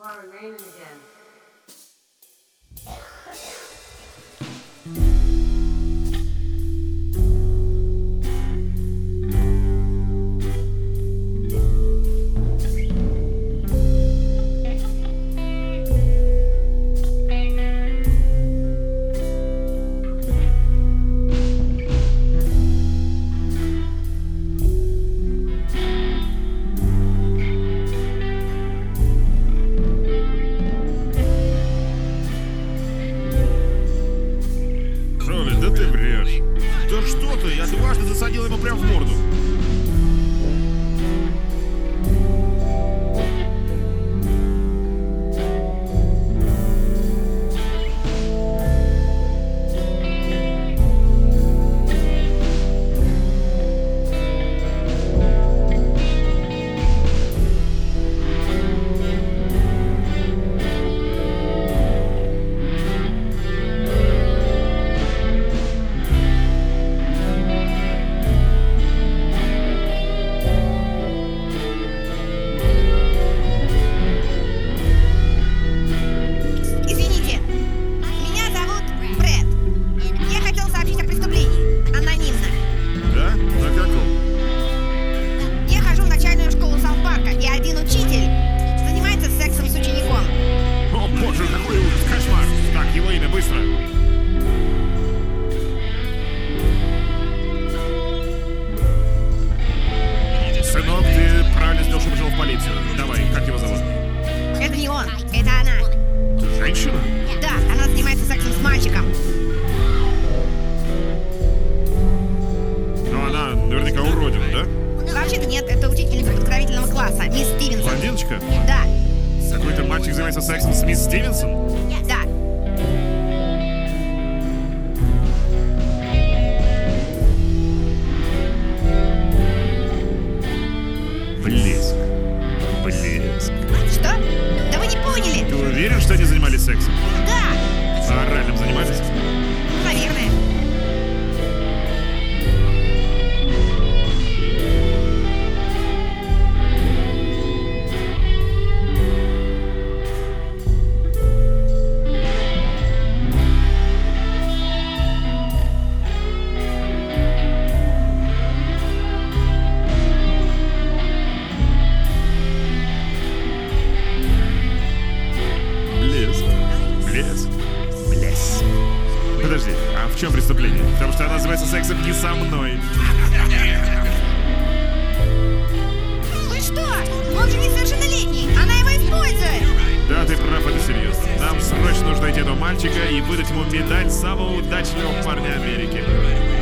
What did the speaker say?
started raining again. Да ты врешь. Да что ты, я дважды засадил ему прямо в морду. Извините, меня зовут Брэд. Я хотел сообщить о преступлении. Анонимно. Да? На каком? Я хожу в начальную школу Саут-Парка, и один учитель занимается сексом с учеником. О боже, какой ужас, кошмар. Так, его имя, быстро. Сынок, ты правильно сделал, что пришел в полицию. Давай, как его зовут? Это не он, это она. Ты женщина? Да, она занимается сексом с мальчиком. Но она наверняка уродина, да? Вообще-то нет, это учительница подготовительного класса, мисс Стивенсон. Блондиночка? Да, Какой-то мальчик занимается сексом с мисс Стивенсон? да. Блеск. Блеск. Что? Да вы не поняли? Ты уверен, что они занимались сексом? Да, А оральным занимались? наверное. Блеск. Блеск. Блеск. Подожди, а в чем преступление? Потому что она называется сексом не со мной. Вы что? Он же несовершеннолетний, она его использует. Да, ты прав, это серьезно. Нам срочно нужно найти этого мальчика и выдать ему медаль самого удачливого парня Америки.